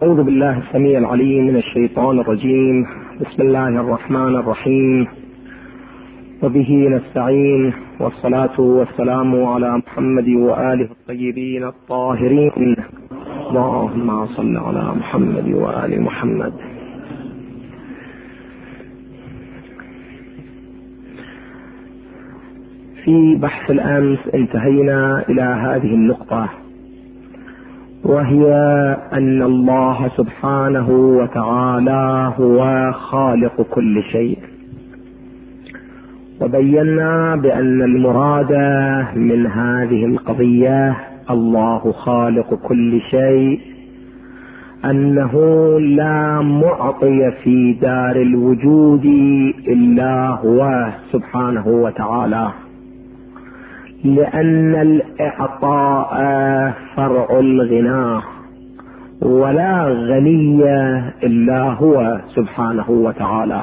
أعوذ بالله السميع العليم من الشيطان الرجيم. بسم الله الرحمن الرحيم، وبه نستعين، والصلاة والسلام على محمد وآله الطيبين الطاهرين. اللهم صل على محمد وآل محمد. في بحث الأمس انتهينا إلى هذه النقطة، وهي أن الله سبحانه وتعالى هو خالق كل شيء، وبينا بأن المراد من هذه القضية الله خالق كل شيء أنه لا معطي في دار الوجود إلا هو سبحانه وتعالى، لأن الإعطاء فرع الغنى، ولا غني إلا هو سبحانه وتعالى،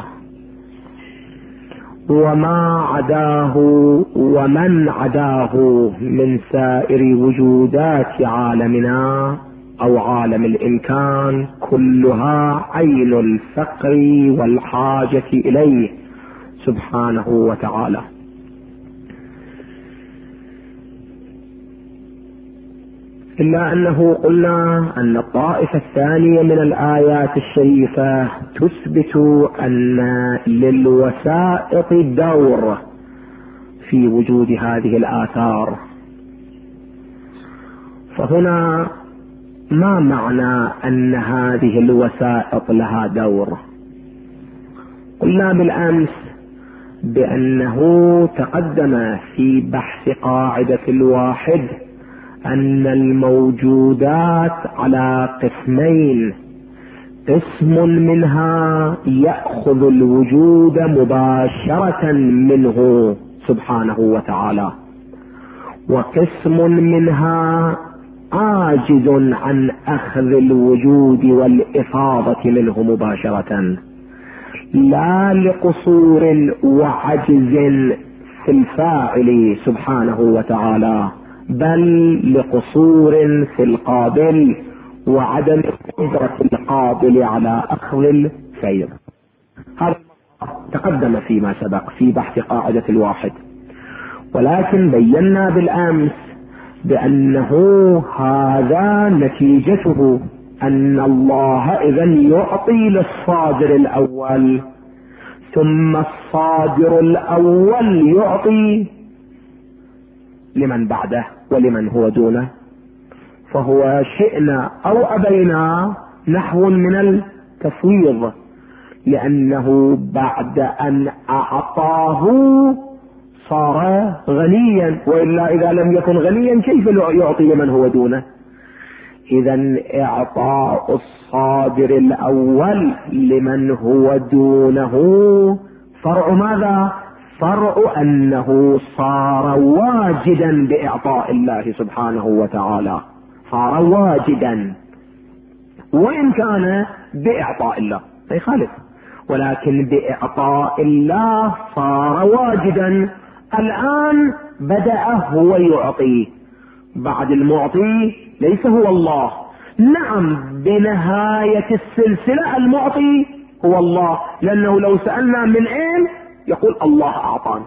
وما عداه ومن عداه من سائر وجودات عالمنا أو عالم الإمكان كلها عين الفقر والحاجة إليه سبحانه وتعالى. إلا أنه قلنا أن الطائفة الثانية من الآيات الشريفة تثبت أن للوسائط دور في وجود هذه الآثار. فهنا ما معنى أن هذه الوسائط لها دور؟ قلنا بالأمس بأنه تقدم في بحث قاعدة الواحد أن الموجودات على قسمين: قسم منها يأخذ الوجود مباشرة منه سبحانه وتعالى، وقسم منها عاجز عن أخذ الوجود والإفاضة منه مباشرة، لا لقصور وعجز في الفاعل سبحانه وتعالى، بل لقصور في القابل وعدم قدرة القابل على أخذ الفيض. هذا تقدم فيما سبق في بحث قاعدة الواحد، ولكن بينا بالأمس بأنه هذا نتيجته أن الله إذن يعطي للصادر الأول، ثم الصادر الأول يعطي لمن بعده ولمن هو دونه، فهو شئنا أو أبينا نحو من التفويض، لأنه بعد أن أعطاه صار غنيا، وإلا إذا لم يكن غنيا كيف يعطي لمن هو دونه؟ إذن إعطاء الصادر الأول لمن هو دونه فرع ماذا؟ فرع أنه صار واجدا بإعطاء الله سبحانه وتعالى، صار واجدا، وإن كان بإعطاء الله لا يخالف، ولكن بإعطاء الله صار واجدا. الآن بدأ هو يعطي، بعد المعطي ليس هو الله. نعم، بنهاية السلسلة المعطي هو الله، لأنه لو سألنا من أين يقول الله أعطانا،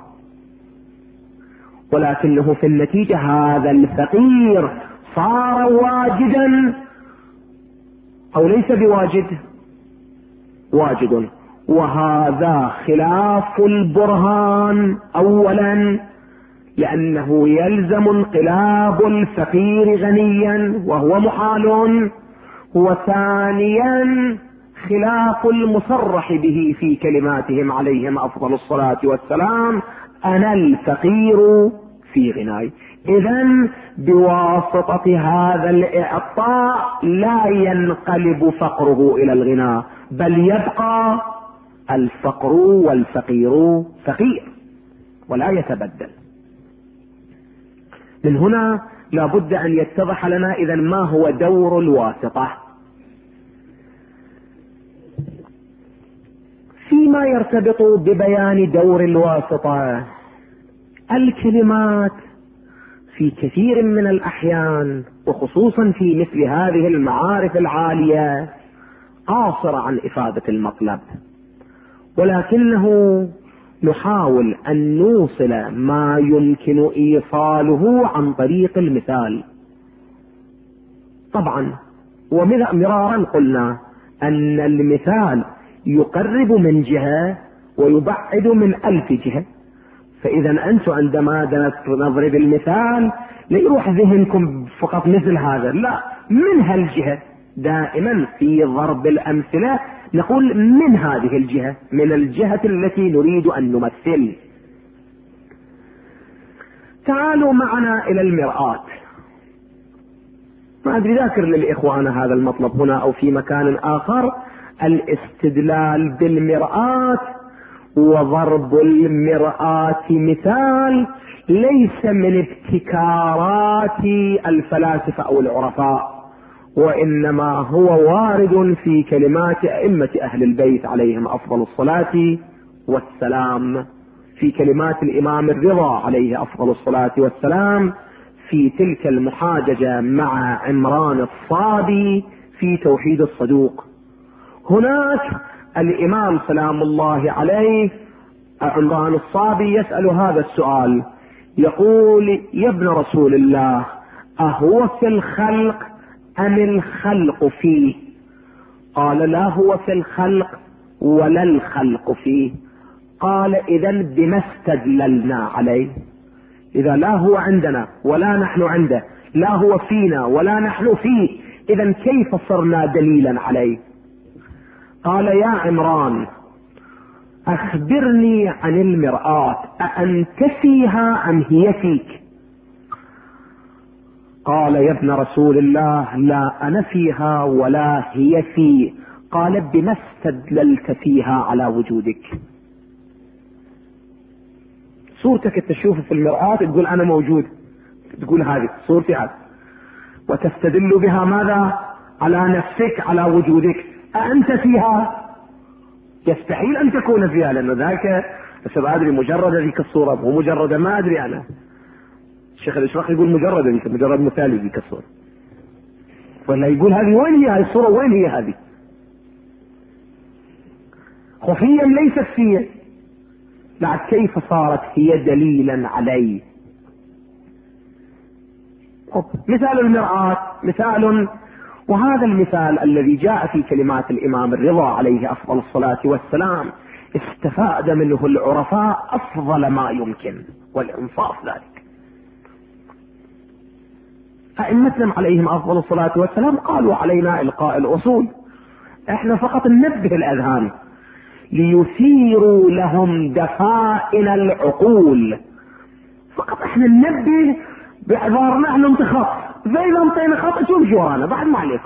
ولكنه في النتيجة هذا الفقير صار واجدا أو ليس بواجد؟ واجد، وهذا خلاف البرهان أولا، لأنه يلزم انقلاب الفقير غنيا وهو محال، وثانيا خلاف المصرح به في كلماتهم عليهم أفضل الصلاة والسلام: أنا الفقير في غناي. إذن بواسطة هذا الإعطاء لا ينقلب فقره إلى الغنى، بل يبقى الفقر والفقير فقير ولا يتبدل. من هنا لا بد أن يتضح لنا إذن ما هو دور الواسطة. فيما يرتبط ببيان دور الواسطة، الكلمات في كثير من الأحيان وخصوصا في مثل هذه المعارف العالية قاصرة عن إفادة المطلب، ولكنه نحاول أن نوصل ما يمكن إيصاله عن طريق المثال. طبعا ومرارا قلنا أن المثال يقرب من جهة ويبعد من 1000 جهة، فإذا أنتم عندما نضرب المثال لا يروح ذهنكم فقط مثل هذا، لا، من هالجهة. دائما في ضرب الأمثلة نقول من هذه الجهة، من الجهة التي نريد أن نمثل. تعالوا معنا إلى المرآة. ما أدري ذاكر للإخوان هذا المطلب هنا أو في مكان آخر، الاستدلال بالمرآة وضرب المرآة مثال ليس من ابتكارات الفلاسفة أو العرفاء، وإنما هو وارد في كلمات أئمة أهل البيت عليهم أفضل الصلاة والسلام، في كلمات الإمام الرضا عليه أفضل الصلاة والسلام في تلك المحاججة مع عمران الصابي في توحيد الصدوق. هناك الإمام سلام الله عليه عمران الصابي يسأل هذا السؤال، يقول: يا ابن رسول الله، أهو في الخلق أم الخلق فيه؟ قال: لا هو في الخلق ولا الخلق فيه. قال: إذن بما استدللنا عليه؟ إذا لا هو عندنا ولا نحن عنده، لا هو فينا ولا نحن فيه، إذن كيف صرنا دليلا عليه؟ قال: يا عمران، أخبرني عن المرآة، أأنت فيها أم هي فيك؟ قال: يا ابن رسول الله، لا أنا فيها ولا هي في. قال: بما استدللت فيها على وجودك؟ صورتك تشوف في المرآة تقول أنا موجود، تقول هذه صورتي هذه، وتستدل بها ماذا؟ على نفسك، على وجودك. أأنت فيها؟ يستحيل أن تكون فيها، لأنه ذاك بس ما أدري مجرد ذيك الصورة، مو مجرد، ما أدري أنا. الشيخ الإشراق يقول مجرد ذيك، مجرد مثالي ذيك الصورة، ولا يقول هذه وين هي؟ هذه الصورة وين هي؟ هذه خفيا ليست فيه، بعد كيف صارت هي دليلا عليه؟ مثال المرآة مثال، وهذا المثال الذي جاء في كلمات الإمام الرضا عليه أفضل الصلاة والسلام استفاد منه العرفاء أفضل ما يمكن، والإنصاف ذلك. أئمتنا عليهم أفضل الصلاة والسلام قالوا علينا إلقاء الأصول، احنا فقط ننبه الأذهان ليثيروا لهم دفائن العقول، فقط احنا ننبه باعذارنا احنا انتخاب، فإذا انطينا خط شو ورانا بعد ما عليكم،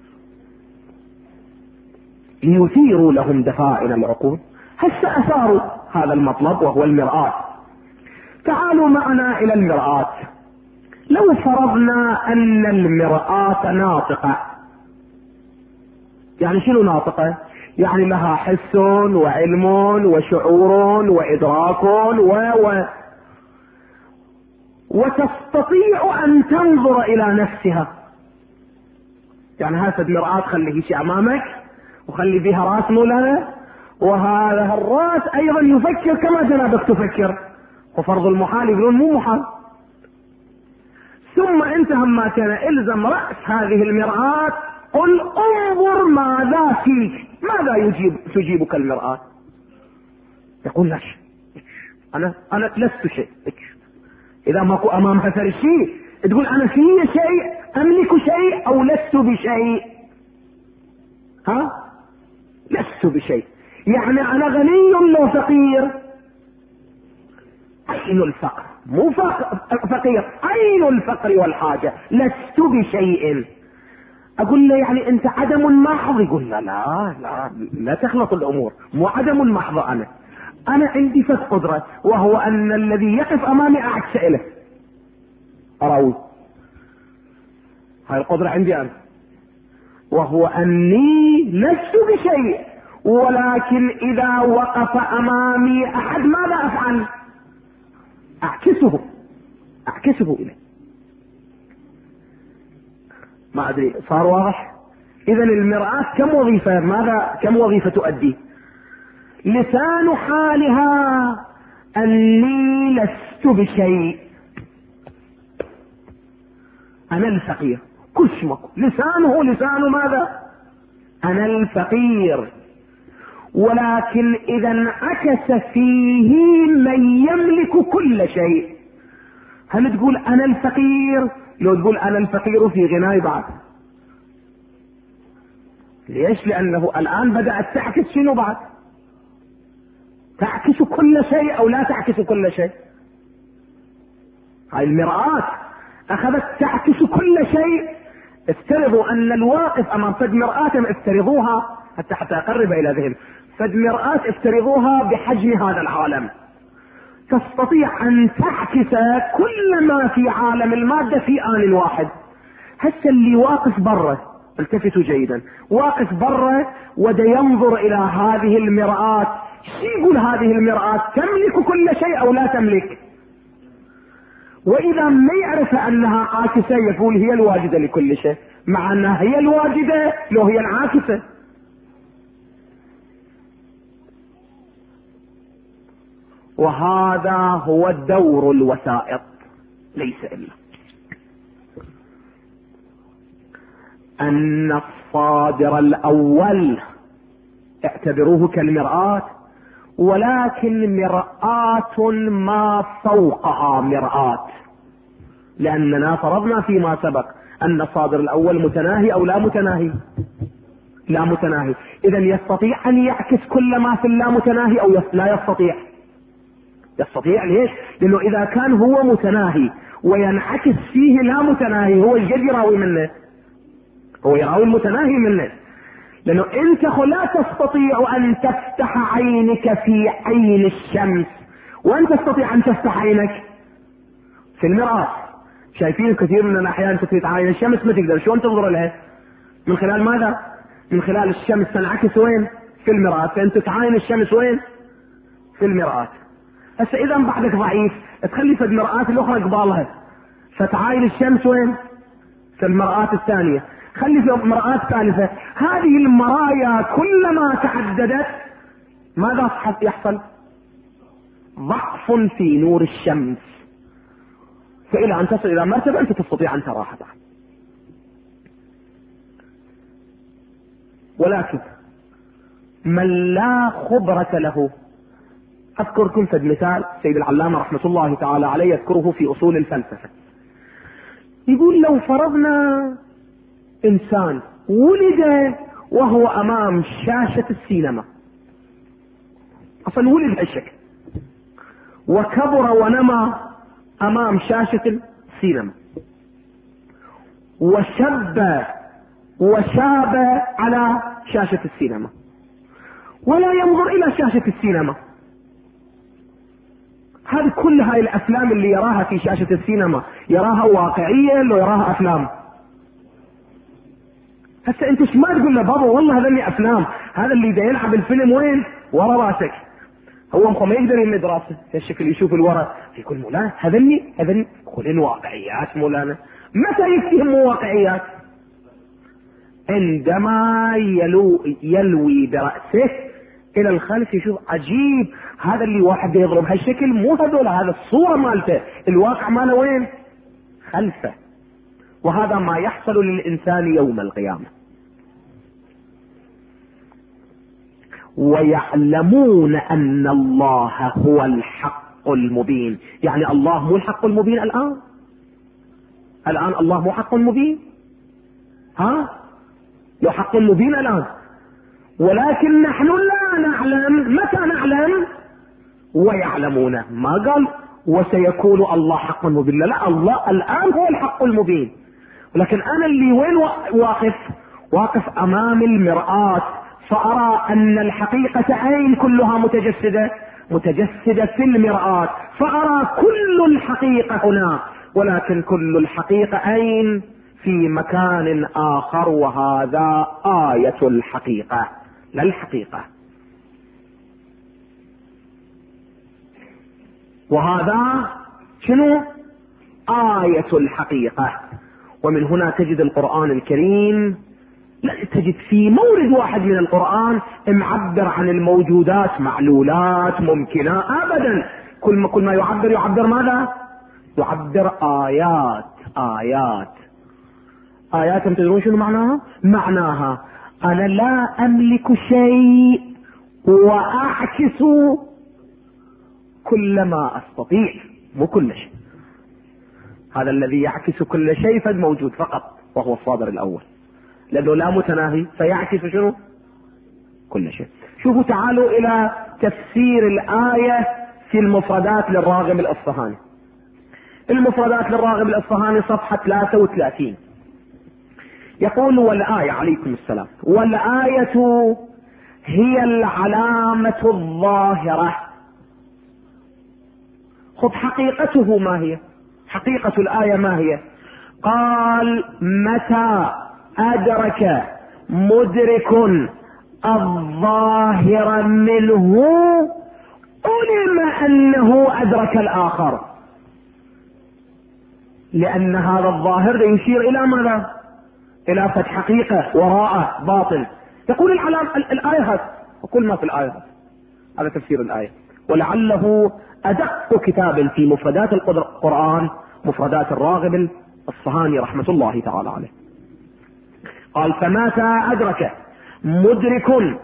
ليثيروا لهم دفائن العقول. هسه أثاروا هذا المطلب وهو المرآة. تعالوا معنا إلى المرآة. لو فرضنا أن المرآة ناطقة، يعني شنو ناطقة؟ يعني لها حس وعلم وشعور وإدراك وتستطيع أن تنظر إلى نفسها. يعني هذه المرآة خليه شيء أمامك وخلي بها راس مولانا، وهذا الراس أيضا يفكر كما جنابك تفكر، وفرض المحال يقولون مو محال. ثم انت هما كان الزم رأس هذه المرآة، قل انظر ماذا فيك، ماذا تجيبك المرآة؟ يقول لا شيء، أنا لست شيء. إذا ماكو أمامها أثر شيء تقول أنا في شيء، أملك شيء أو لست بشيء. لست بشيء، يعني أنا غني لو فقير. عين الفقر، مو فقير، عين الفقر والحاجة، لست بشيء. أقول له يعني أنت عدم محض؟ يقول لا تخلط الأمور، مو عدم محض. أنا عندي فت قدرة، وهو أن الذي يقف أمامي أعكس إله، أراوي هاي القدرة عندي أنا، وهو أني لست بشيء، ولكن إذا وقف أمامي أحد ماذا أفعل؟ أعكسه إليه. ما أدري صار واضح؟ إذن المرآة كم وظيفة؟ كم وظيفة تؤدي؟ لسان حالها أني لست بشيء، أنا الفقير، كشمك لسانه لسان ماذا؟ أنا الفقير. ولكن إذا انعكس فيه من يملك كل شيء، هل تقول أنا الفقير؟ لو تقول أنا الفقير في غناي بعد. ليش؟ لأنه الآن بدأت تعكس شنو بعد؟ تعكس كل شيء أو لا تعكس كل شيء؟ هاي المرآة أخذت تعكس كل شيء. افترضوا أن الواقف أمام فد مرآة، افترضوها حتى أقرب إلى ذهن، فد مرآة افترضوها بحجم هذا العالم، تستطيع أن تعكس كل ما في عالم المادة في آن واحد. هسه اللي واقف برا، التفتوا جيدا، واقف برا ودا ينظر إلى هذه المرآة، شو يقول هذه المرآة؟ تملك كل شيء أو لا تملك؟ وإذا ما يعرف أنها عاكسة يقول هي الواجدة لكل شيء، مع أنها هي الواجدة لو هي العاكسة. وهذا هو دور الوسائط، ليس إلا أن الصادر الأول اعتبروه كالمرآة، ولكن مرآة ما فوقها مرآة، لأننا فرضنا فيما سبق أن الصادر الأول متناهي أو لا متناهي؟ لا متناهي. إذا يستطيع أن يعكس كل ما في اللا متناهي أو لا يستطيع؟ يستطيع. ليش؟ لأنه إذا كان هو متناهي وينعكس فيه لا متناهي، هو الجد يراوي منه، هو يراوي المتناهي منه. لأنه أنت لا تستطيع أن تفتح عينك في عين الشمس، وأنت تستطيع أن تفتح عينك في المرآة. شايفين كثير من الأحيان تريد عين الشمس ما تقدر، شلون تنظر لها؟ من خلال ماذا؟ من خلال الشمس تنعكس وين؟ في المرآة. فأنت تعاين الشمس وين؟ في المرآة. هسه إذا بعدك ضعيف تخلي في المرآة الأخرى قبالها، فتعاين الشمس وين؟ في المرآة الثانية. خلي في مرآة ثالثة. هذه المرايا كلما تعددت ماذا يحصل؟ ضعف في نور الشمس، فإلى أن تصل إلى مرتبة أنت تستطيع أن تراها بعد. ولكن من لا خبرة له، أذكركم فد مثال سيد العلامة رحمة الله تعالى عليه يذكره في أصول الفلسفة. يقول لو فرضنا إنسان ولد وهو أمام شاشة السينما، أصلا ولد هالشكل، وكبر ونمى أمام شاشة السينما، وشاب على شاشة السينما، ولا ينظر إلى شاشة السينما. هذه كل هاي الأفلام اللي يراها في شاشة السينما يراها واقعية لو يراها أفلام؟ هسه انت ايش ما تقول له بابا والله هذني افلام، هذا اللي دا يلعب الفيلم وين؟ ورا راسك. هو ما يقدر يمد راسه هالشكل يشوف الورا يقول مولانا هذني قول الواقعيات مولانا. متى يفتهم واقعيات؟ عندما يلوي برأسه الى الخلف يشوف عجيب، هذا اللي واحد يضرب هالشكل مو هذول، هذا الصورة مالته، الواقع ماله وين؟ خلفه. وهذا ما يحصل للإنسان يوم القيامة. ويعلمون أن الله هو الحق المبين. يعني الله مو الحق المبين الآن الله مو حق مبين، لو حق مبين الآن، ولكن نحن لا نعلم. متى نعلم؟ ويعلمون. ما قال وسيكون الله حق مبين، لا، الله الآن هو الحق المبين. لكن أنا اللي وين واقف أمام المرآة، فأرى أن الحقيقة عين كلها متجسدة في المرآة، فأرى كل الحقيقة هنا، ولكن كل الحقيقة عين في مكان آخر، وهذا آية الحقيقة لا الحقيقة. وهذا شنو؟ آية الحقيقة. ومن هنا تجد القرآن الكريم لا تجد في مورد واحد من القرآن معبر عن الموجودات معلولات ممكنة ابدا. كل ما يعبر ماذا؟ يعبر آيات تدرون شنو معناها؟ معناها انا لا املك شيء واعكس كل ما استطيع، مو كل شيء. هذا الذي يعكس كل شيء فد موجود فقط وهو الصادر الاول، لانه لا متناهي فيعكس شنو؟ كل شيء. شوفوا تعالوا الى تفسير الايه في المفردات للراغب الاصفهاني. المفردات للراغب الاصفهاني صفحه 33 يقول: والآية، عليكم السلام، والآية هي العلامة الظاهرة. خذ حقيقته ما هي؟ حقيقة الآية ما هي؟ قال: متى أدرك مدرك الظاهر منه علم أنه أدرك الآخر، لأن هذا الظاهر يشير إلى ماذا؟ إلى فتح حقيقة وراءه باطل. يقول الآية هذا وكل ما في الآية هذا تفسير الآية، ولعله أدق كتاب في مفردات القرآن مفردات الراغب الأصفهاني رحمة الله تعالى عليه. قال: فمتى أدرك مدرك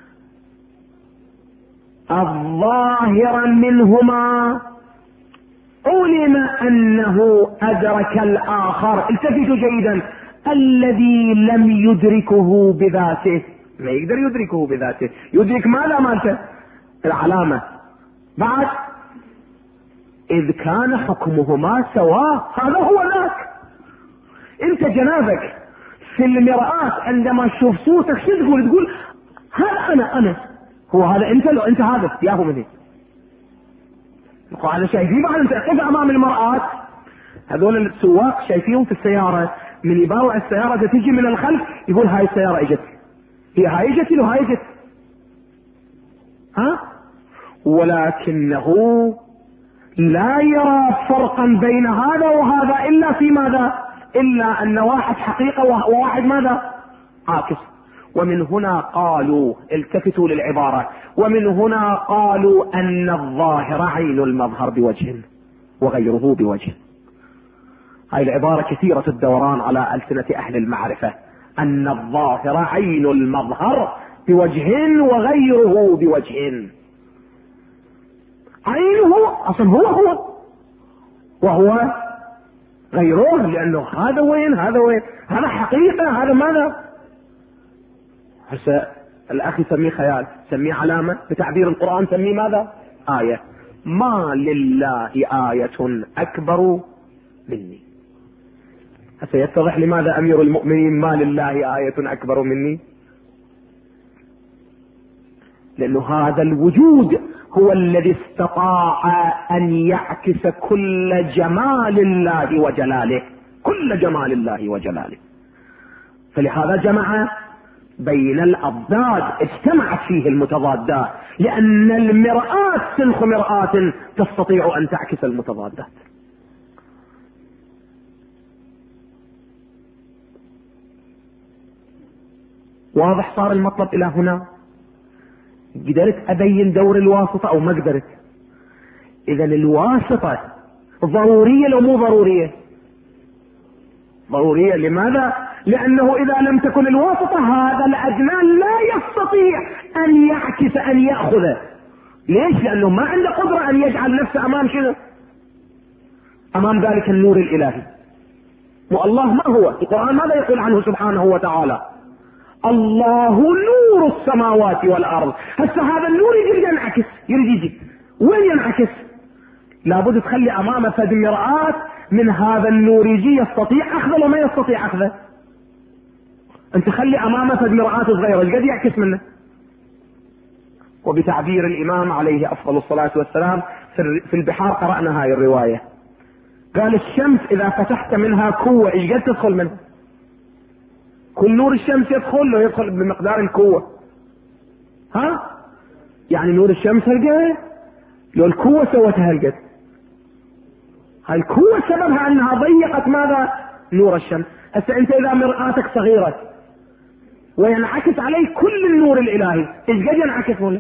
الظاهر منهما علم أنه أدرك الآخر. التفتوا جيدا: الذي لم يدركه بذاته، ما يقدر يدركه بذاته، يدرك ماذا؟ مالته العلامة. بعد إذ كان حكمهما سواء، هذا هو ذاك. انت جنابك في المرآة عندما تشوف صوتك شو تقول؟ تقول هذا انا هو هذا انت؟ لو انت هذا ياهو مني هذا شايفين. بعد انت اقف امام المرآة، هذول السواق شايفيهم في السيارة، من يباوع السيارة تجي من الخلف يقول هاي السيارة اجت، هي هاي اجت لو هاي اجت، ها؟ ولكنه لا يرى فرقا بين هذا وهذا الا في ماذا؟ الا ان واحد حقيقة وواحد ماذا؟ عاكس. ومن هنا قالوا، التفتوا للعبارة، ومن هنا قالوا ان الظاهر عين المظهر بوجه وغيره بوجه. هاي العبارة كثيرة الدوران على ألسنة أهل المعرفة، أن الظاهر عين المظهر بوجه وغيره بوجه. عينه أصلا هو وهو غيره، لأنه هذا وين هذا وين، هذا حقيقة هذا ماذا؟ هسه الأخ يسميه خيال، سميه علامة، بتعبير القرآن سميه ماذا؟ آية. ما لله آية أكبر مني. هسه يتضح لماذا أمير المؤمنين ما لله آية أكبر مني، لأنه هذا الوجود هو الذي استطاع أن يعكس كل جمال الله وجلاله، كل جمال الله وجلاله. فلهذا جمع بين الأضداد، اجتمعت فيه المتضادات، لأن المرآة سلخ مرآة تستطيع أن تعكس المتضادات. واضح صار المطلب إلى هنا؟ قدرت أبين دور الواسطة أو ما قدرت؟ إذا الواسطة ضرورية لو مو ضرورية؟ ضرورية. لماذا؟ لأنه إذا لم تكن الواسطة هذا الأدنى لا يستطيع أن يعكس أن يأخذه. ليش؟ لأنه ما عنده قدرة أن يجعل نفسه أمام شنو؟ أمام ذلك النور الإلهي. والله ما هو؟ القرآن ماذا يقول عنه سبحانه وتعالى؟ الله نور السماوات والأرض. هسه هذا النور يريد ينعكس، يريد يجي وين ينعكس؟ لابد تخلي أمامه فد مرآة من هذا النور يجي، يستطيع أخذه وما يستطيع أخذه. أنت خلي أمامه فد مرآة صغيرة قد يعكس منه. وبتعبير الإمام عليه أفضل الصلاة والسلام في البحار قرأنا هاي الرواية، قال الشمس إذا فتحت منها كوة إيش قد تدخل منها؟ كل نور الشمس يدخل بمقدار الكوة، ها؟ يعني نور الشمس هالقد، لو الكوة سوتها هالقد. هاي الكوة سببها أنها ضيقت ماذا؟ نور الشمس. هسه أنت إذا مرآتك صغيرة وينعكس عليه كل النور الالهي، ايش قد ينعكس ولا؟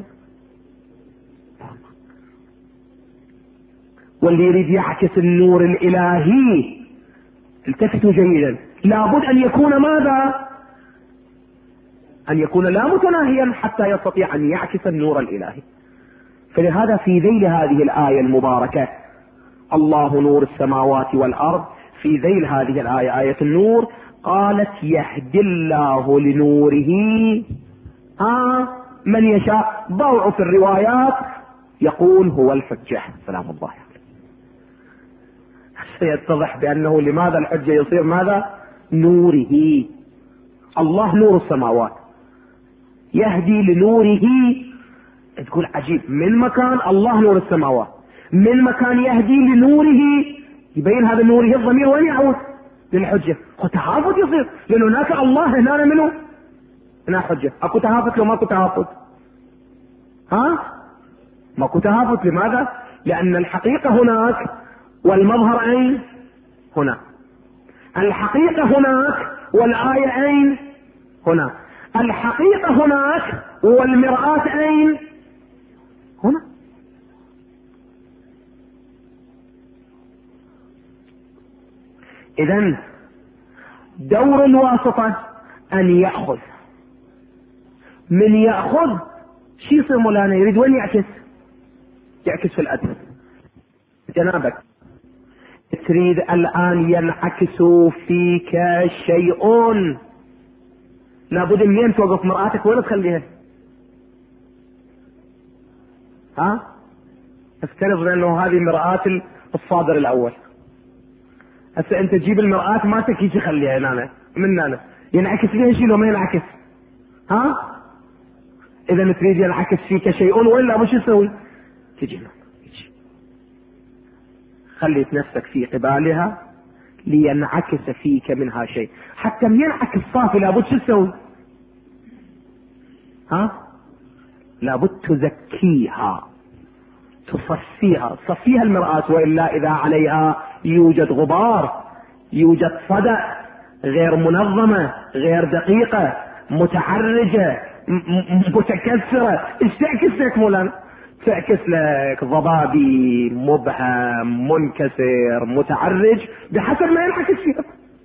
واللي يريد يعكس النور الالهي التفتوا جيدا، لابد ان يكون ماذا؟ ان يكون لا متناهيا حتى يستطيع ان يعكس النور الالهي. فلهذا في ذيل هذه الايه المباركه الله نور السماوات والارض، في ذيل هذه الايه ايه النور قالت يهدي الله لنوره من يشاء. ضوء في الروايات يقول هو الحجه سلام الله عليه. سيتضح بانه لماذا الحجه يصير ماذا؟ نوره. الله نور السماوات يهدي لنوره. تقول عجيب، من مكان الله نور السماوات، من مكان يهدي لنوره، يبين هذا نوره الضمير وين يعود؟ للحجه. تهافت يصير، لان هناك الله هنا منه هنا حجه. اكو تهافت لو ماكو تهافت؟ ماكو تهافت. لماذا؟ لان الحقيقه هناك والمظهر اين؟ هنا. الحقيقه هناك والايه اين؟ هنا. الحقيقه هناك والمرآة اين؟ هنا. اذن دور الواسطة ان يأخذ. من يأخذ شي يصير مولانا؟ يريد وين يعكس؟ يعكس في الأدب. جنابك تريد الآن ينعكس فيك شيء، لابد منين توقف مرآتك؟ وين تخليها؟ افترض بأنه هذه مرآة الصادر الأول. هسه أنت تجيب المرآة ما تكيش خليها هنا من هنا، ينعكس فيها شيء لو ما ينعكس؟ إذا تريد ينعكس فيك شيء ولا مش يسوي؟ تجي هنا، خليت نفسك في قبالها لينعكس فيك منها شيء. حتى من ينعكس صافي لابد شو تسوي؟ لابد تزكيها، تصفيها. صفيها المرآة، وإلا إذا عليها يوجد غبار، يوجد صدأ، غير منظمة، غير دقيقة، متعرجة، متكسرة، ايش تعكس لك مولانا؟ تعكس لك ضبابي، مبهم، منكسر، متعرج، بحسب ما ينعكس فيها.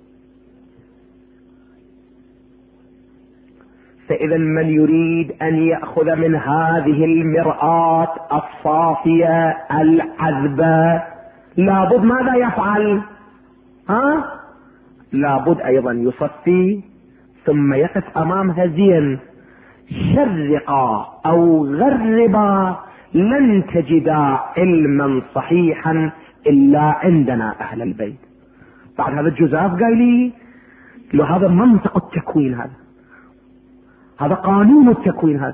فإذا من يريد أن يأخذ من هذه المرآة الصافية العذبة لابد ماذا يفعل؟ لابد أيضا يصفي، ثم يقف أمامها زين. شرقا أو غربا لن تجدا علما صحيحا إلا عندنا أهل البيت. بعد هذا الجزاف قال لي لو هذا منطق التكوين، هذا قانون التكوين. هذا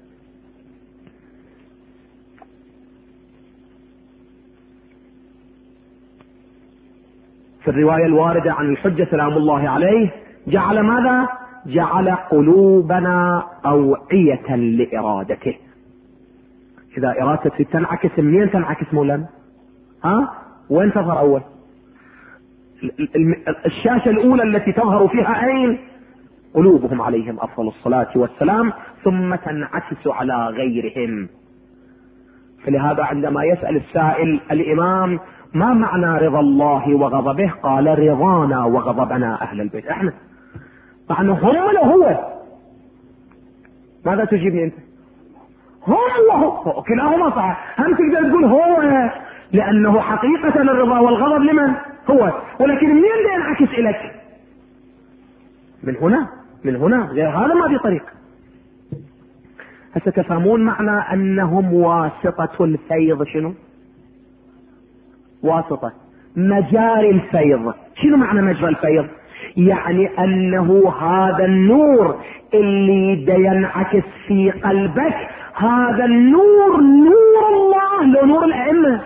في الرواية الواردة عن الحجة سلام الله عليه جعل ماذا؟ جعل قلوبنا أوعية لإرادته. إذا إرادتك تنعكس منين تنعكس مولانا؟ وين تظهر أول؟ الشاشة الأولى التي تظهر فيها أين؟ قلوبهم عليهم أفضل الصلاة والسلام، ثم تنعكس على غيرهم. فلهذا عندما يسأل السائل الإمام ما معنى رضا الله وغضبه؟ قال رضانا وغضبنا أهل البيت. احنا معنى هم ولا هو؟ ماذا تجيبني أنت؟ هم وهو، كلاهما صح. هم تقدر تقول هو لأنه حقيقة الرضا والغضب لمن؟ هو. ولكن منين ينعكس إليك؟ من هنا غير هذا ما في طريق. هسه تفهمون معنى أنهم واسطة الفيض. شنو واسطة؟ مجاري الفيض. شنو معنى مجرى الفيض؟ يعني أنه هذا النور اللي دا ينعكس في قلبك، هذا النور نور الله، لو نور الأئمة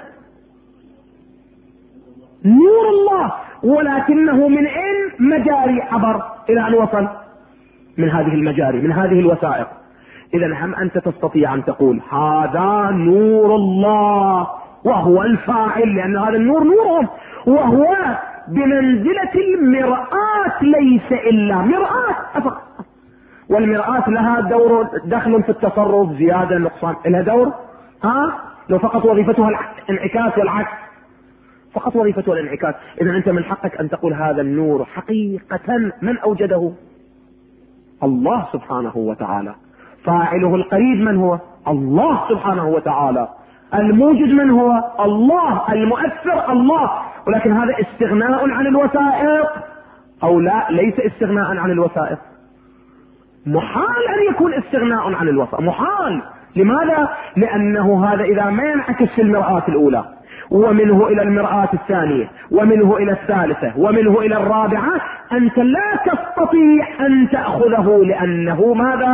نور الله، ولكنه من أين؟ مجاري، عبر إلى أن وصل من هذه المجاري، من هذه الوسائط. إذا هم أنت تستطيع أن تقول هذا نور الله وهو الفاعل، لأن هذا النور نورهم، وهو بمنزلة المرآة، ليس إلا مرآة. والمرآة لها دور دخل في التصرف، زيادة نقصان، لها دور؟ لو فقط وظيفتها الانعكاس والعكس، فقط وظيفتها الانعكاس. اذا انت من حقك ان تقول هذا النور حقيقة من اوجده؟ الله سبحانه وتعالى. فاعله القريب من هو؟ الله سبحانه وتعالى. الموجد من هو؟ الله. المؤثر الله. ولكن هذا استغناء عن الوسائط او لا؟ ليس استغناء عن الوسائط. محال ان يكون استغناء عن الوسائط، محال. لماذا؟ لانه هذا اذا ما ينعكس في المرآة الاولى، ومنه الى المرآة الثانية، ومنه الى الثالثة، ومنه الى الرابعة، انت لا تستطيع ان تأخذه، لانه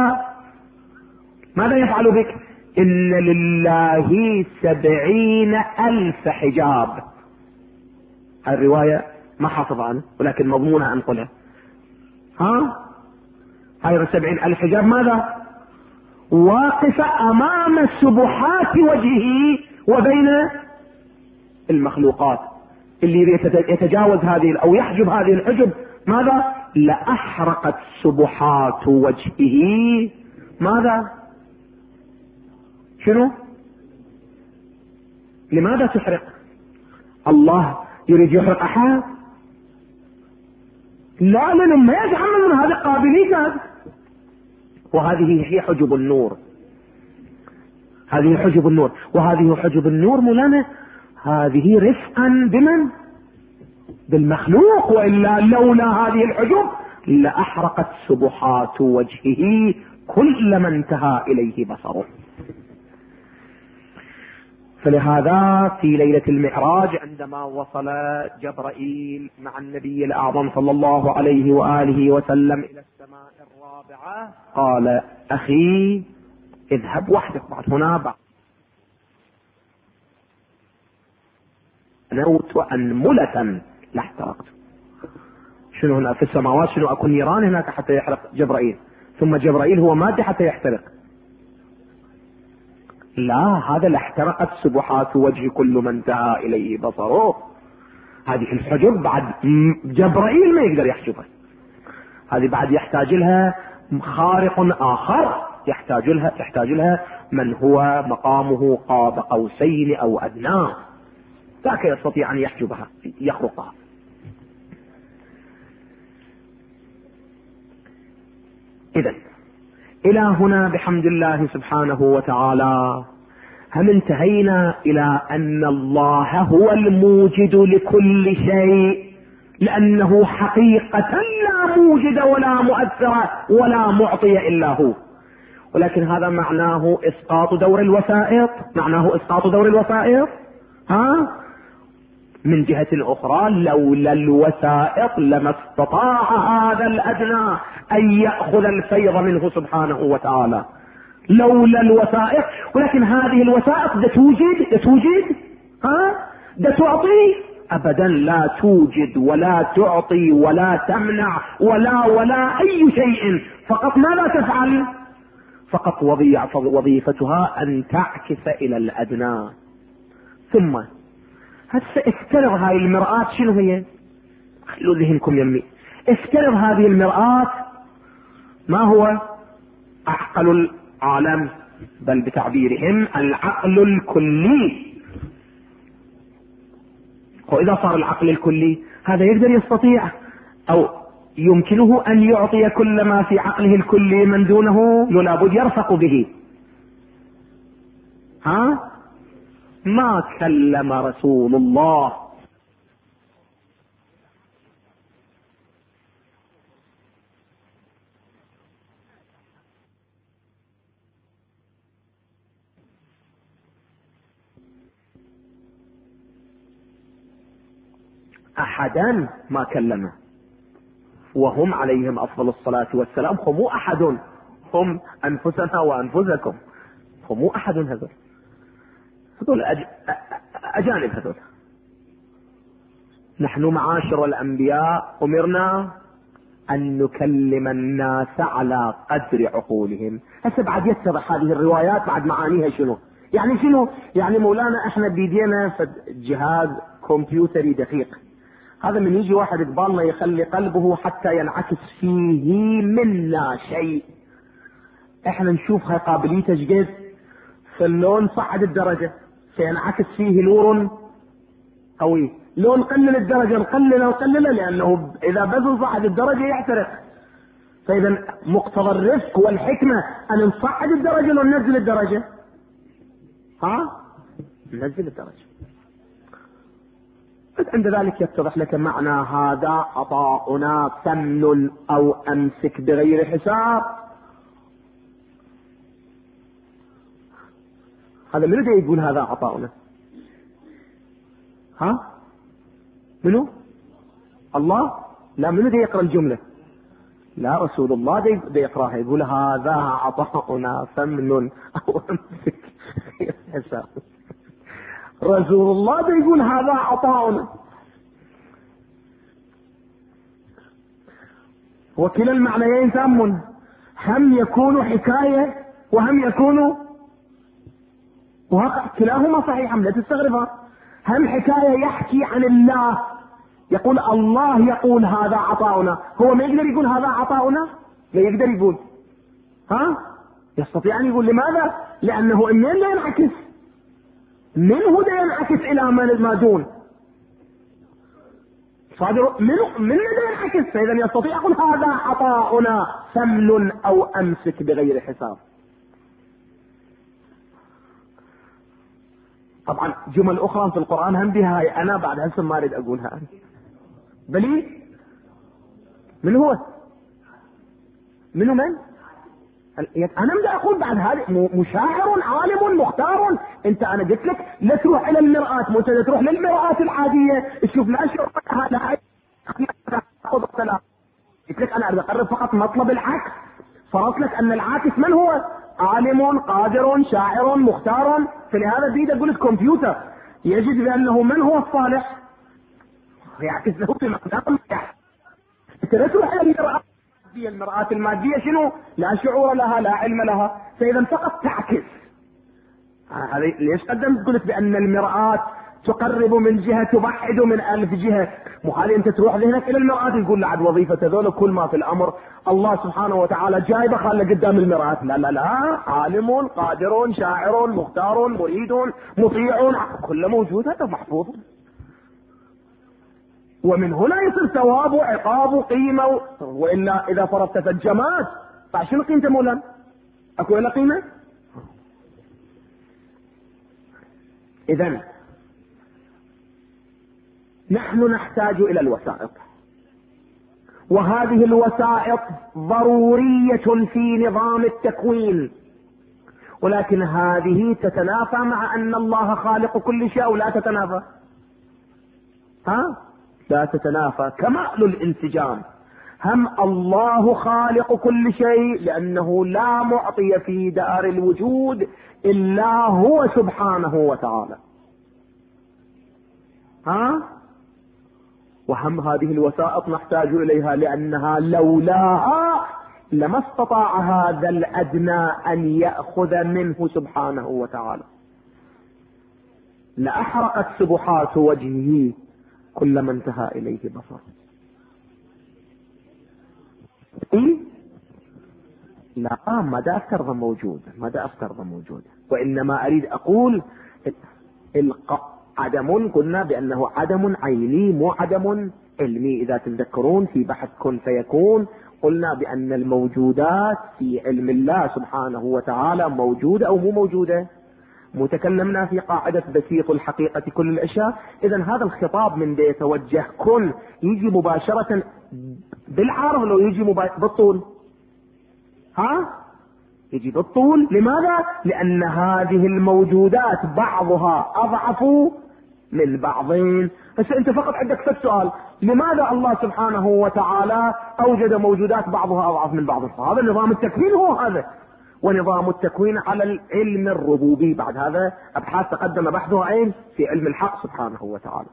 ماذا يفعل بك؟ ان لله 70,000 حجاب. هذه الرواية ما حافظ عنها ولكن مضمونة انقلها. هاي 70,000 حجاب ماذا؟ واقفة امام سبحات وجهه وبين المخلوقات. اللي يتجاوز هذه او يحجب هذه الحجب ماذا؟ لأحرقت سبحات وجهه. ماذا؟ شنو؟ لماذا تحرق؟ الله يريد يحرق احد؟ لا، لما يجعل من هذه قابلية. وهذه هي حجب النور، هذه حجب النور. وهذه حجب النور مولانا، هذه رفقا بمن؟ بالمخلوق. وإلا لولا هذه الحجب لأحرقت سبحات وجهه كلما انتهى إليه بصره. فلهذا في ليلة المعراج عندما وصل جبرائيل مع النبي الأعظم صلى الله عليه وآله وسلم إلى السماء الرابعة، قال أخي اذهب وحدك. بعد هنا بعد نوت وأنملة لاحترقت. شنو هنا في السماوات؟ شنو أكون نيران هناك حتى يحرق جبرائيل؟ ثم جبرائيل هو مادة حتى يحترق؟ لا، هذا لاحترقت سبحات وجه كل من انتهى إليه بصره. هذه الحجب بعد جبرائيل ما يقدر يحجبها، هذه بعد يحتاج لها خارق آخر، يحتاج لها من هو مقامه قاب قوسين أو أدنى، ذاك يستطيع أن يحجبها يخرقها. إذن إلى هنا بحمد الله سبحانه وتعالى هم انتهينا إلى أن الله هو الموجد لكل شيء، لأنه حقيقة لا موجد ولا مؤثر ولا معطي إلا هو. ولكن هذا معناه إسقاط دور الوسائط، معناه إسقاط دور الوسائط. من جهة أخرى لولا الوسائط لما استطاع هذا الأدنى أن يأخذ الفيض منه سبحانه وتعالى، لولا الوسائط. ولكن هذه الوسائط ده تعطي؟ أبدا لا توجد ولا تعطي ولا تمنع ولا أي شيء. فقط ماذا تفعل؟ فقط وظيفتها أن تعكس إلى الأدنى. ثم هسه افترض هاي المرآة شنو هي؟ خلوا ذهنكم يمي. افترض هذه المرآة ما هو؟ عقل العالم، بل بتعبيرهم العقل الكلي. وإذا صار العقل الكلي هذا يقدر يستطيع أو يمكنه أن يعطي كل ما في عقله الكلي من دونه، لا بد يرفق به. ما كلم رسول الله أحدا، ما كلمه. وهم عليهم أفضل الصلاة والسلام هم أحد، هم أنفسنا وأنفسكم، هم أحد. هذول أجانب. هذول نحن معاشر الأنبياء أمرنا أن نكلم الناس على قدر عقولهم. هسه بعد يتضح هذه الروايات بعد معانيها شنو يعني مولانا احنا بيدينا جهاز كمبيوتري دقيق، هذا من يجي واحد قبالنا يخلي قلبه حتى ينعكس فيه منا شيء، احنا نشوف هاي قابليته جديد، فاللون صعد الدرجة سينعكس فيه نور قوي، لو نقلل الدرجة نقلله لأنه إذا بذل صعد الدرجة يحترق. فإذا مقتضى الرفق والحكمة أن نصعد الدرجة لو ننزل الدرجة. ننزل الدرجة. عند ذلك يتضح لك معنى هذا عطاؤنا فمن أو أمسك بغير حساب. هذا منو دا يقول هذا عطاؤنا؟ منو؟ الله؟ لا، منو دا يقرأ الجملة؟ لا، رسول الله دا يقرأها، يقول هذا عطاؤنا فمن أو أمسك بغير حساب. رسول الله دا يقول هذا عطاؤنا. وكلا المعنيين تم، هم يكون حكاية وهم يكون واقع، كلاهما صحيح، لا تستغربها. هم حكاية يحكي عن الله، يقول الله يقول هذا عطاؤنا، هو ما يقدر يقول هذا عطاؤنا؟ لا يقدر يقول. يستطيع أن يقول. لماذا؟ لأنه منين لا ينعكس، منه لا ينعكس إلى ما دون صادر منه لا ينعكس. فإذا يستطيع يقول هذا عطاؤنا فمن أو أمسك بغير حساب. طبعا جمل أخرى في القرآن هم بها أنا بعد هسه ما أريد أقولها أنا. بلي من هو؟ منه من؟ أنا بدي أقول بعد هذا مشاعر عالم مختار. أنا قلت لك لا تروح إلى المرآة، مو تروح للمرآة العادية تشوف لا شعور لا قلت لك أنا أريد أقرب فقط مطلب العكس. فرضت لك أن العاكس من هو؟ عالم قادر شاعر مختار. فلهذا بدي أقول لك كمبيوتر يجد بأنه من هو الصالح يعكس له في مقدار. لا تروح إلى المرآة المادية شنو؟ لا شعور لها لا علم لها. فإذا فقط تعكس. هذا ليش قدمت قلت بأن المرآة تقرب من جهة تبعد من 1000 جهة. مو هذه انت تروح ذهنك الى المرآة تقول لعد وظيفة هذول كل ما في الامر الله سبحانه وتعالى جايبه خاله قدام المرآة. لا لا لا، عالم قادر شاعر مختار مريد مطيع كله موجود، هذا محفوظ. ومن هنا يصير ثواب وعقاب وقيمة وإلا إذا فرضت في الجماد فشنو قيمته مولانا؟ أكو إلا قيمة؟ إذن نحن نحتاج إلى الوسائط، وهذه الوسائط ضرورية في نظام التكوين، ولكن هذه تتنافى مع أن الله خالق كل شيء أو لا تتنافى؟ لا تتنافى، كمال الانسجام. هم الله خالق كل شيء لأنه لا معطي في دار الوجود إلا هو سبحانه وتعالى. وهم هذه الوسائط نحتاج إليها لأنها لولاها لما استطاع هذا الأدنى أن يأخذ منه سبحانه وتعالى، لأحرقت سبحات وجهه كلما انتهى إليه بصر. لا، ما دا أفترض موجودة، وإنما أريد أقول عدم، قلنا بأنه عدم عيني مو عدم علمي. إذا تذكرون في بحث كن فيكون قلنا بأن الموجودات في علم الله سبحانه وتعالى موجودة أو مو موجودة. متكلمنا في قاعدة بسيط الحقيقة كل الأشياء. إذن هذا الخطاب من دي يتوجه كن يجي مباشرة بالعرض لو يجي بالطول؟ يجي بالطول. لماذا؟ لأن هذه الموجودات بعضها أضعف من بعضين. بس أنت فقط عندك فت سؤال، لماذا الله سبحانه وتعالى أوجد موجودات بعضها أضعف من بعض؟ هذا نظام التكوين هو هذا، ونظام التكوين على العلم الربوبي. بعد هذا أبحاث تقدم بحثها أين؟ في علم الحق سبحانه وتعالى.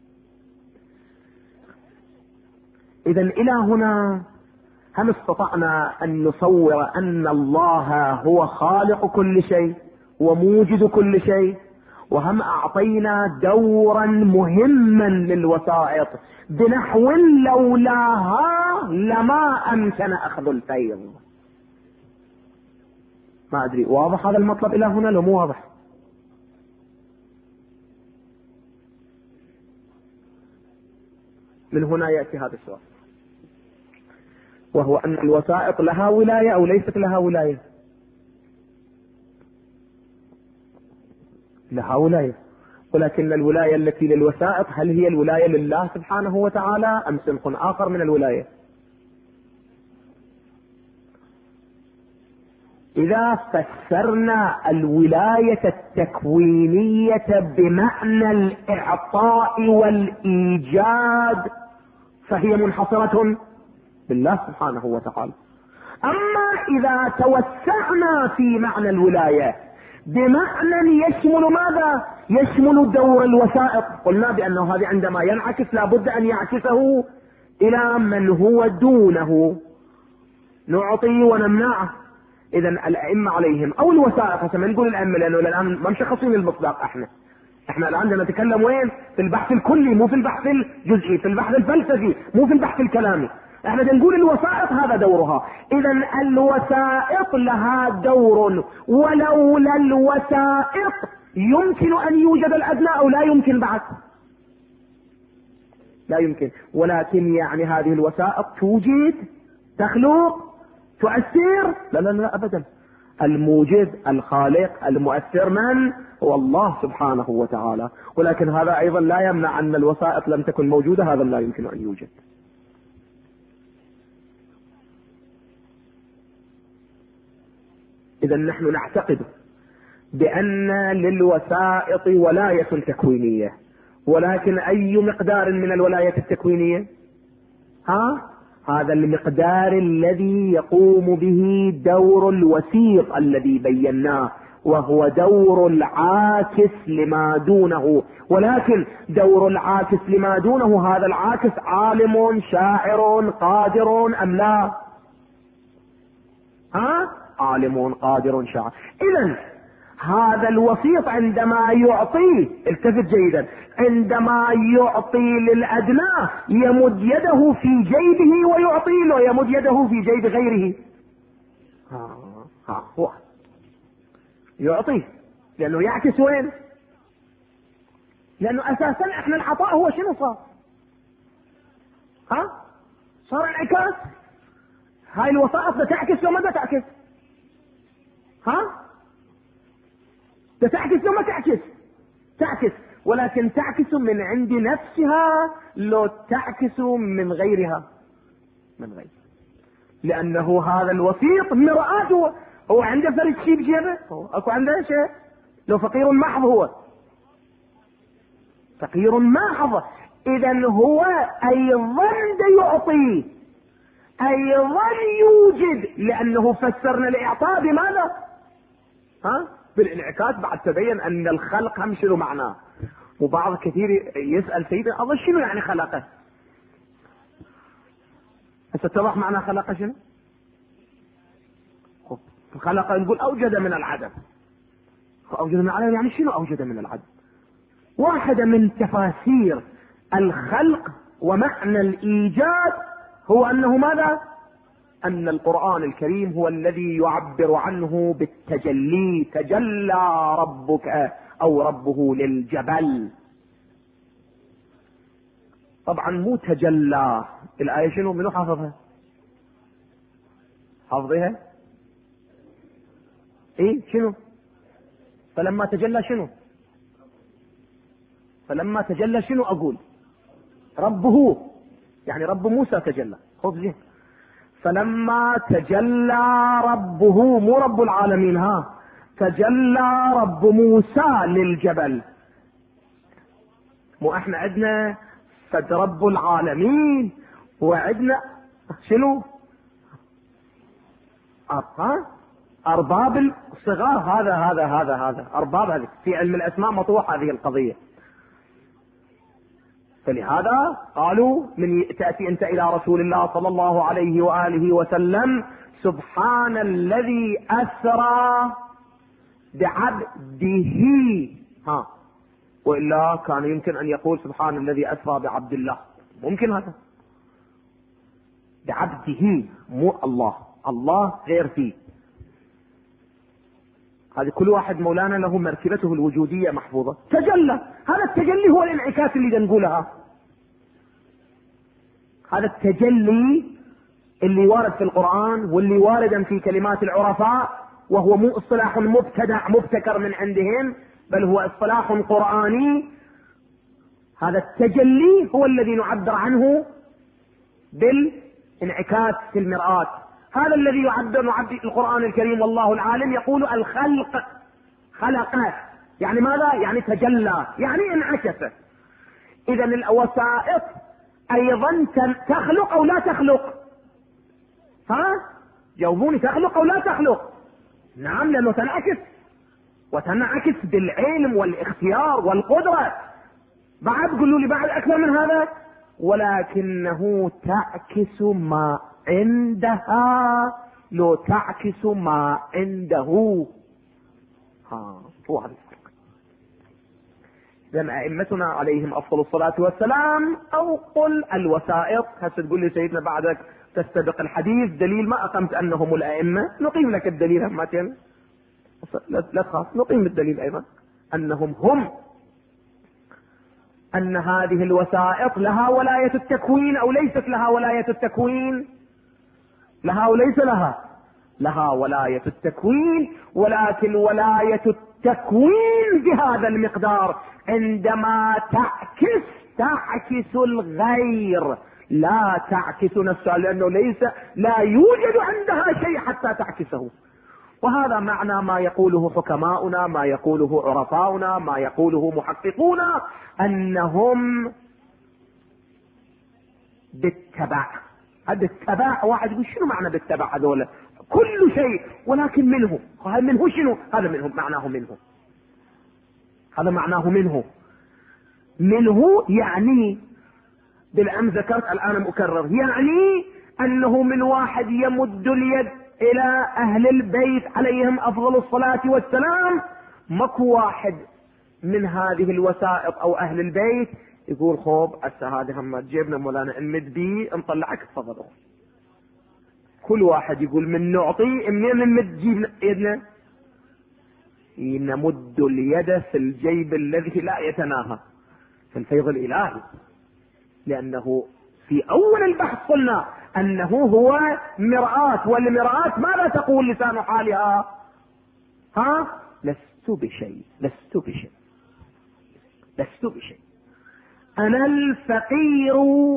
إذن إلى هنا هم استطعنا أن نصور أن الله هو خالق كل شيء وموجد كل شيء، وهم أعطينا دورا مهما للوسائط بنحو لولاها لما أمكن أخذ الفيض. ما أدري واضح هذا المطلب إلى هنا لو مو واضح؟ من هنا يأتي هذا السؤال، وهو أن الوسائط لها ولاية أو ليست لها ولاية؟ لها ولاية، ولكن الولاية التي للوسائط هل هي الولاية لله سبحانه وتعالى أم صنف آخر من الولاية؟ إذا فسرنا الولاية التكوينية بمعنى الإعطاء والإيجاد فهي منحصرة بالله سبحانه وتعالى. أما إذا توسعنا في معنى الولاية بمعنى يشمل ماذا؟ يشمل دور الوسائط، قلنا بأنه هذا عندما ينعكس لابد أن يعكسه إلى من هو دونه، نعطي ونمنعه. إذا الأئمة عليهم أو الوسائط، حتى ما نقول الأئمة لأنه الآن ما مشخصين المصداق. احنا الآن نتكلم وين؟ في البحث الكلي، مو في البحث الجزئي، في البحث الفلسفي، مو في البحث الكلامي. احنا نقول الوسائط هذا دورها. إذا الوسائط لها دور، ولولا الوسائط يمكن أن يوجد الأدنى أو لا يمكن بعد؟ لا يمكن. ولكن يعني هذه الوسائط توجد، تخلق، تؤثر؟ لا لا لا أبدا. الموجد الخالق المؤثر من؟ هو الله سبحانه وتعالى. ولكن هذا أيضا لا يمنع أن الوسائط لم تكن موجودة، هذا لا يمكن أن يوجد. إذا نحن نعتقد بأن للوسائط ولاية تكوينية، ولكن أي مقدار من الولاية التكوينية؟ هذا المقدار الذي يقوم به دور الوسيط الذي بيناه، وهو دور العاكس لما دونه. ولكن دور العاكس لما دونه، هذا العاكس عالم شاعر قادر أم لا؟ عالم قادر شاعر. إذن هذا الوسيط عندما يعطيه، التفت جيدا، عندما يعطي للأدنى يمد يده في جيبه ويعطي له، يمد يده في جيب غيره. هو يعطيه لأنه يعكس وين؟ لأنه أساسا احنا العطاء هو شنو صار؟ صار انعكاس. هاي الوسائط بتعكس لو ما بتعكس؟ بتعكس لو ما تعكس؟ تعكس، ولكن تعكس من عند نفسها لو تعكس من غيرها؟ من غير. لأنه هذا الوسيط مرآته، هو عنده فرد شيء بجيبه؟ أكو عنده شيء؟ لو فقير محض، هو فقير محض. إذن هو أيضا يعطي، أيضا يوجد، لأنه فسرنا الإعطاء بماذا؟ بالانعكاس. بعد تبين أن الخلق هم شنو معناه. وبعض كثير يسأل سيدنا الله شنو يعني خلقه؟ ستتضح معنى خلقه شنو؟ خلق نقول أوجد من العدم. أوجد من العدم يعني شنو أوجد من العدم؟ واحدة من تفاسير الخلق ومعنى الإيجاد هو أنه ماذا؟ أن القرآن الكريم هو الذي يعبر عنه بالتجلي. تجلى ربك أو ربه للجبل. طبعا مو تجلى. الآية شنو؟ منو حافظها؟ حافظها؟ شنو؟ فلما تجلى شنو؟ فلما تجلى شنو أقول؟ ربه، يعني رب موسى تجلى. خذ زين. فلما تجلى ربه، مو رب العالمين، تجلى رب موسى للجبل. مو احنا عندنا فد رب العالمين وعندنا شنو؟ أرباب الصغار. هذا أرباب. هذه في علم الأسماء مطروح هذه القضية. فلهذا قالوا من تأتي أنت إلى رسول الله صلى الله عليه وآله وسلم سبحان الذي أسرى بعبده. وإلا كان يمكن أن يقول سبحان الذي أسرى بعبد الله. ممكن هذا بعبده، مو الله. الله غير فيه. هذه كل واحد مولانا له مرتبته الوجودية محفوظة. تجلى، هذا التجلي هو الانعكاس اللي نقولها، هذا التجلي اللي وارد في القرآن واللي واردا في كلمات العرفاء، وهو مو اصطلاح مبتدع مبتكر من عندهم، بل هو اصطلاح قرآني. هذا التجلي هو الذي نعبر عنه بالانعكاس في المرآة. هذا الذي يعبر القرآن الكريم والله العالم يقول الخلق، خلقه، يعني ماذا؟ يعني تجلى، يعني انعكس. اذا الوسائط ايضا تخلق او لا تخلق؟ جاوبوني، تخلق او لا تخلق؟ نعم، لانه تنعكس، وتنعكس بالعلم والاختيار والقدرة. بعد قولوا لي بعد اكثر من هذا، ولكنه تعكس ما عندها لو تعكس ما عنده. هو هذا الفرق. إذن أئمتنا عليهم أفضل الصلاة والسلام، أو قل الوسائط. هسه تقول لي سيدنا بعدك تستبق الحديث، دليل ما أقمت أنهم الأئمة، نقيم لك الدليل همتين، لا تخاف، نقيم الدليل أيضا أنهم هم، أن هذه الوسائط لها ولاية التكوين أو ليست لها ولاية التكوين؟ لها وليس لها؟ لها ولاية التكوين، ولكن ولاية التكوين بهذا المقدار. عندما تعكس الغير، لا تعكس نفسها، لأنه لا يوجد عندها شيء حتى تعكسه. وهذا معنى ما يقوله حكماؤنا، ما يقوله عرفاؤنا، ما يقوله محققونا، أنهم بالتبع. هذا التبع، واحد يقول شنو معنى بالتبع؟ هذول كل شيء، ولكن منه. منه شنو؟ هذا منه، معناه منه، هذا معناه منه. منه يعني بالأمس ذكرت، الآن مكرر، يعني أنه من واحد يمد اليد إلى أهل البيت عليهم أفضل الصلاة والسلام، ماكو واحد من هذه الوسائط أو أهل البيت يقول خوب هسه هذه هم جيبنا مولانا نمد بيه نطلعك تفضل. كل واحد يقول من نعطي منين نمد جيبنا يدنا؟ نمد اليد في الجيب الذي لا يتناهى، في الفيض الإلهي. لأنه في أول البحث قلنا أنه هو مرآة، والمرآة ماذا تقول لسان حالها؟ لست بشيء، لست بشيء، لست بشيء. أنا الفقير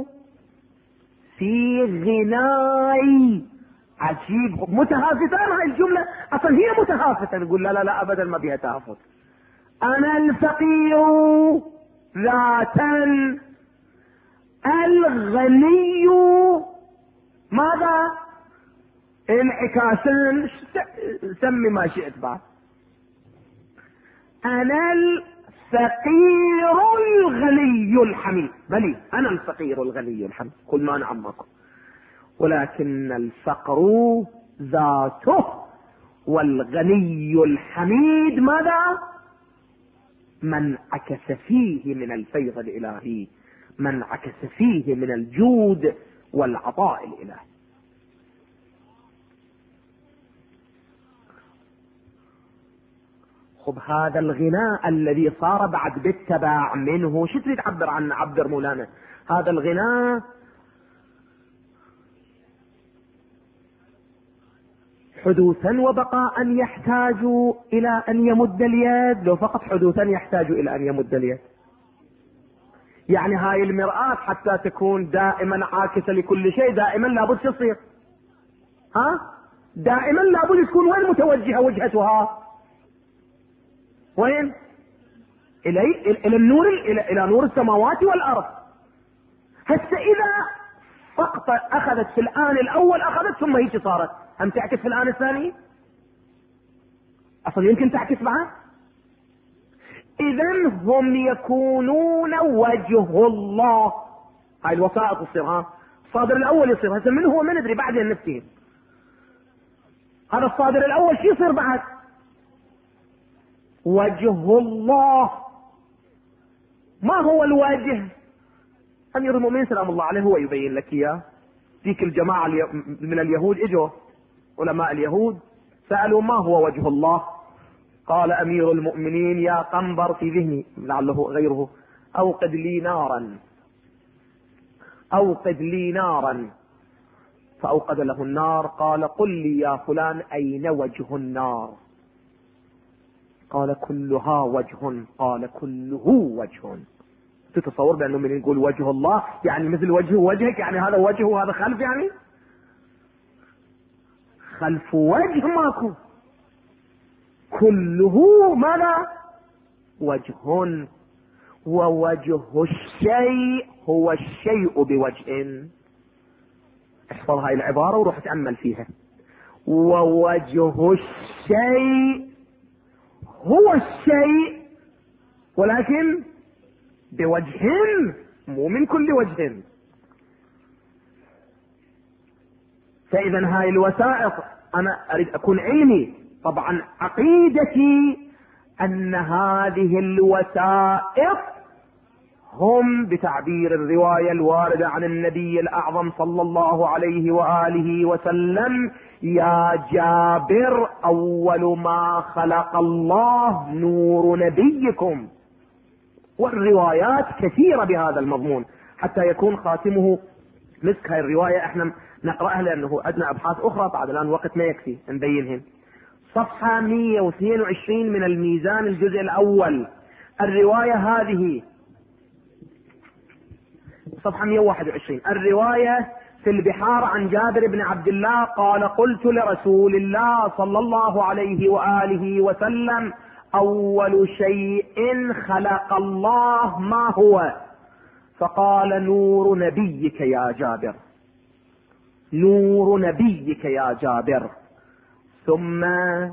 في غناي. عجيب، متهافتان هاي الجملة، أصلا هي متهافتة. نقول لا لا لا أبدا ما بها تهافت. أنا الفقير ذاتا، الغني ماذا؟ انعكاسا، سمي ما شئت بعد. أنا الفقير الغني الحميد، بلي أنا الفقير الغني الحميد، قل ما نعمكم. ولكن الفقر ذاته، والغني الحميد ماذا؟ من عكس فيه من الفيض الإلهي، من عكس فيه من الجود والعطاء الإلهي. خب هذا الغناء الذي صار بعد بالتبع منه، شو تريد تعبر عنه؟ عبر مولانا. هذا الغناء حدوثا وبقاء يحتاج إلى أن يمد اليد، لو فقط حدوثا يحتاج إلى أن يمد اليد. يعني هاي المرآة حتى تكون دائما عاكسة لكل شيء، دائما لابد تصير دائما لابد تكون وين متوجهة وجهتها؟ وين؟ إلى النور، إلى نور السماوات والأرض. هسه إذا فقط أخذت في الآن الأول أخذت ثم هيك صارت، هم تعكس في الآن الثاني؟ أصلا يمكن تعكس معه؟ إذن هم يكونون وجه الله. هاي الوسائط تصير، الصادر الأول يصير. هسه من هو ما ندري، بعدين نفتهم. هذا الصادر الأول شو يصير بعد؟ وجه الله. ما هو الوجه؟ أمير المؤمنين سلام الله عليه هو يبين لك إياه. ذيك الجماعة من اليهود اجوا علماء اليهود سألوا ما هو وجه الله؟ قال امير المؤمنين يا قنبر، في ذهني لعله غيره، اوقد لي نارا، اوقد لي نارا. فاوقد له النار. قال قل لي يا فلان اين وجه النار؟ قال كلها وجه. قال كله وجه. تتصور بانه من يقول وجه الله يعني مثل وجه وجهك، يعني هذا وجه وهذا خلف، يعني خلف وجه ماكو، كله ماذا؟ وجه. ووجه الشيء هو الشيء بوجه. احفظ هاي العبارة وروح تأمل فيها. ووجه الشيء هو الشيء ولكن بوجه، مو من كل وجه. فإذا هاي الوسائط أنا أريد أكون علمي. طبعا عقيدتي أن هذه الوسائط هم بتعبير الرواية الواردة عن النبي الأعظم صلى الله عليه وآله وسلم: يا جابر أول ما خلق الله نور نبيكم. والروايات كثيرة بهذا المضمون حتى يكون خاتمه مسك. هاي الرواية احنا نقرأها لأنه عندنا أبحاث أخرى بعد الآن وقت ما يكفي نبينهن. صفحة 122 من الميزان الجزء الأول. الرواية هذه صفحة 121. الرواية في البحار عن جابر بن عبد الله قال: قلت لرسول الله صلى الله عليه وآله وسلم: أول شيء خلق الله ما هو؟ فقال: نور نبيك يا جابر، نور نبيك يا جابر. ثم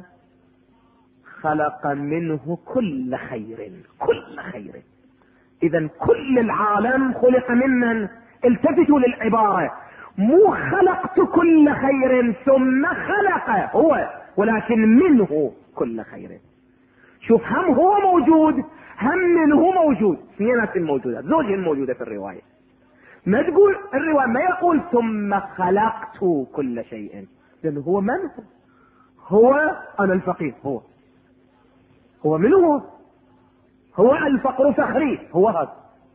خلق منه كل خير، كل خير. إذا كل العالم خلق ممن؟ التفتوا للعبارة، مو خلقت كل خير ثم خلق هو، ولكن منه كل خير. شوف، هم هو موجود، هم منه موجود، اثنينات الموجودات، زوجين موجودة في الرواية. ما تقول الرواية، ما يقول ثم خلقت كل شيء، لأنه هو من هو؟ أنا الفقير، هو من هو الفقر فخري، هو هذا.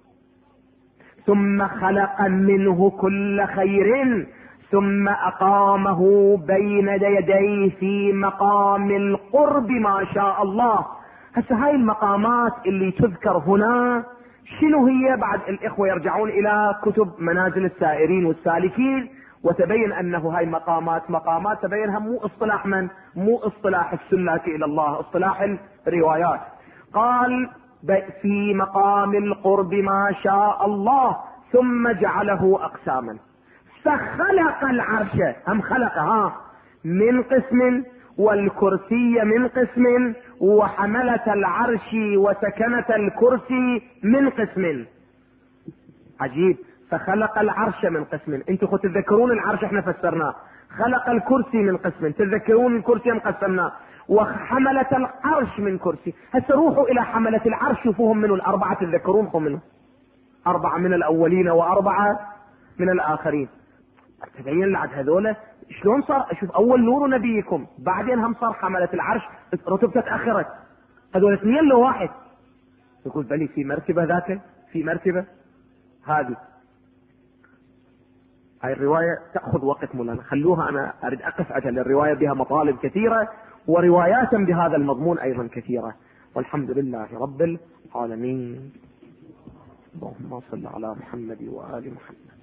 ثم خلق منه كل خير ثم أقامه بين يديه في مقام القرب ما شاء الله. هسه هاي المقامات اللي تذكر هنا شنو هي؟ بعد الإخوة يرجعون إلى كتب منازل السائرين والسالكين وتبين أنه هاي مقامات تبينها مو اصطلاح من؟ مو اصطلاح السلاك إلى الله، اصطلاح الروايات. قال في مقام القرب ما شاء الله ثم جعله أقساما. فخلق العرش، هم خلقها من قسم، والكرسي من قسم، وحملة العرش وسكنة الكرسي من قسم. عجيب. فخلق العرش من قسم، انتوا تتذكرون العرش احنا فسرناه. خلق الكرسي من قسم، تتذكرون الكرسي قسمناه. وحملة العرش من كرسي. هسه روحوا الى حملة العرش، شوفوهم منه الاربعة، تتذكرونهم منه 4 من الاولين و4 من الاخرين. تبين لعد هذولا شلون صار. شوف، اول نور نبيكم، بعدين هم صار حملة العرش، رتبته تاخرت. هذول 2 لو 1. يقول بلي في مرتبة ذاك، في مرتبة هذه. هاي الرواية تأخذ وقت مولانا، خلوها، أنا أريد أقف عجل. الرواية بها مطالب كثيرة وروايات بهذا المضمون أيضا كثيرة. والحمد لله رب العالمين. اللهم صل على محمد وآل محمد.